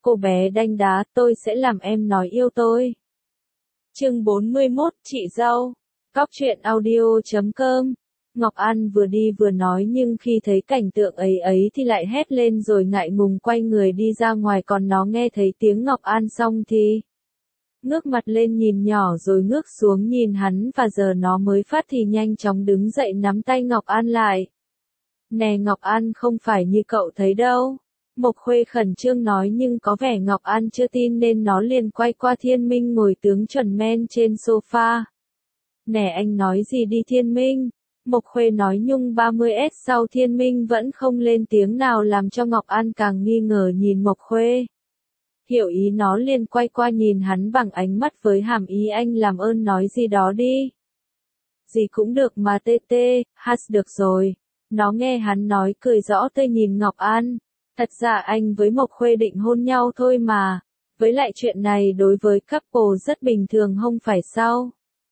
cô bé đanh đá, tôi sẽ làm em nói yêu tôi. Chương 41, chị dâu. Cóc truyện audio.com. Ngọc An vừa đi vừa nói nhưng khi thấy cảnh tượng ấy thì lại hét lên rồi ngại ngùng quay người đi ra ngoài, còn nó nghe thấy tiếng Ngọc An xong thì ngước mặt lên nhìn nhỏ rồi ngước xuống nhìn hắn, và giờ nó mới phát thì nhanh chóng đứng dậy nắm tay Ngọc An lại. Nè Ngọc An, không phải như cậu thấy đâu. Mộc Khuê khẩn trương nói, nhưng có vẻ Ngọc An chưa tin nên nó liền quay qua Thiên Minh ngồi tướng chuẩn men trên sofa. Nè anh nói gì đi Thiên Minh? Mộc Khuê nói nhung 30S sau. Thiên Minh vẫn không lên tiếng nào làm cho Ngọc An càng nghi ngờ nhìn Mộc Khuê. Hiểu ý nó liền quay qua nhìn hắn bằng ánh mắt với hàm ý anh làm ơn nói gì đó đi. Gì cũng được mà tê, được rồi. Nó nghe hắn nói cười rõ tươi nhìn Ngọc An. Thật ra anh với Mộc Khuê định hôn nhau thôi mà. Với lại chuyện này đối với couple rất bình thường không phải sao?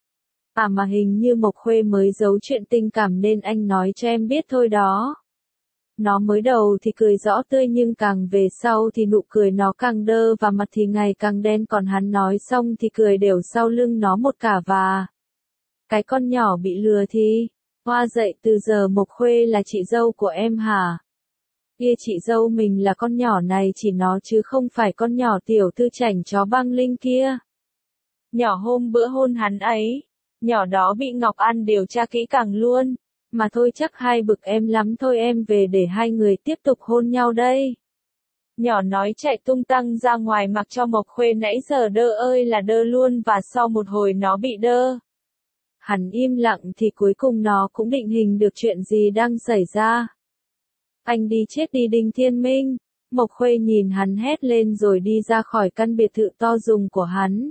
À mà hình như Mộc Khuê mới giấu chuyện tình cảm nên anh nói cho em biết thôi đó. Nó mới đầu thì cười rõ tươi nhưng càng về sau thì nụ cười nó càng đơ và mặt thì ngày càng đen, còn hắn nói xong thì cười đều sau lưng nó một cả. Và cái con nhỏ bị lừa thì hoa dậy, từ giờ Mộc Khuê là chị dâu của em hả? Kia chị dâu mình là con nhỏ này chỉ nó chứ không phải con nhỏ tiểu thư chảnh chó băng linh kia. Nhỏ hôm bữa hôn hắn ấy, nhỏ đó bị Ngọc An điều tra kỹ càng luôn. Mà thôi chắc hai bực em lắm thôi, em về để hai người tiếp tục hôn nhau đây. Nhỏ nói chạy tung tăng ra ngoài mặc cho Mộc Khuê nãy giờ đơ ơi là đơ luôn, và sau một hồi nó bị đơ. Hắn im lặng thì cuối cùng nó cũng định hình được chuyện gì đang xảy ra. Anh đi chết đi Đinh Thiên Minh. Mộc Khuê nhìn hắn hét lên rồi đi ra khỏi căn biệt thự to dùng của hắn.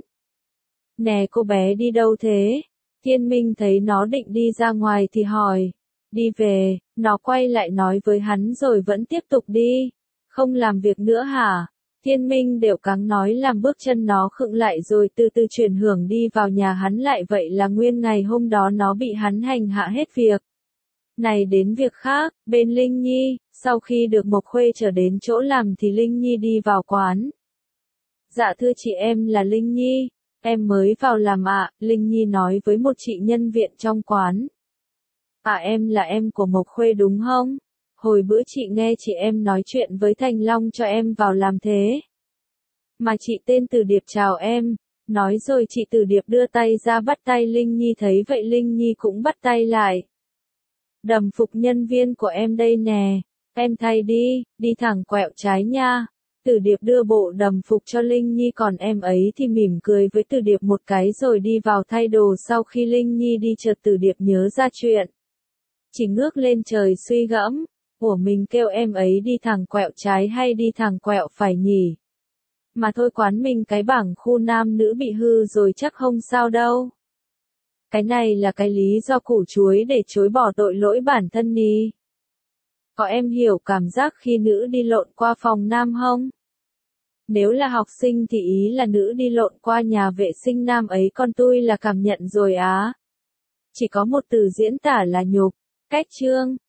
Nè cô bé đi đâu thế? Thiên Minh thấy nó định đi ra ngoài thì hỏi. Đi về. Nó quay lại nói với hắn rồi vẫn tiếp tục đi. Không làm việc nữa hả? Thiên Minh đều cắn nói, làm bước chân nó khựng lại rồi từ từ chuyển hướng đi vào nhà hắn lại. Vậy là nguyên ngày hôm đó nó bị hắn hành hạ hết việc này đến việc khác. Bên Linh Nhi, sau khi được Mộc Khuê trở đến chỗ làm thì Linh Nhi đi vào quán. Dạ thưa chị, em là Linh Nhi. Em mới vào làm ạ, Linh Nhi nói với một chị nhân viên trong quán. À em là em của Mộc Khuê đúng không? Hồi bữa chị nghe chị em nói chuyện với Thành Long cho em vào làm thế. Mà chị tên Từ Điệp chào em. Nói rồi chị Từ Điệp đưa tay ra bắt tay Linh Nhi, thấy vậy Linh Nhi cũng bắt tay lại. Đầm phục nhân viên của em đây nè. Em thay đi, đi thẳng quẹo trái nha. Từ Điệp đưa bộ đầm phục cho Linh Nhi, còn em ấy thì mỉm cười với Từ Điệp một cái rồi đi vào thay đồ. Sau khi Linh Nhi đi chợt Từ Điệp nhớ ra chuyện. Chỉ ngước lên trời suy gẫm. Ủa mình kêu em ấy đi thẳng quẹo trái hay đi thẳng quẹo phải nhỉ? Mà thôi quán mình cái bảng khu nam nữ bị hư rồi chắc không sao đâu. Cái này là cái lý do củ chuối để chối bỏ tội lỗi bản thân đi. Có em hiểu cảm giác khi nữ đi lộn qua phòng nam không? Nếu là học sinh thì ý là nữ đi lộn qua nhà vệ sinh nam ấy, con tôi là cảm nhận rồi á. Chỉ có một từ diễn tả là nhục. Cách chương.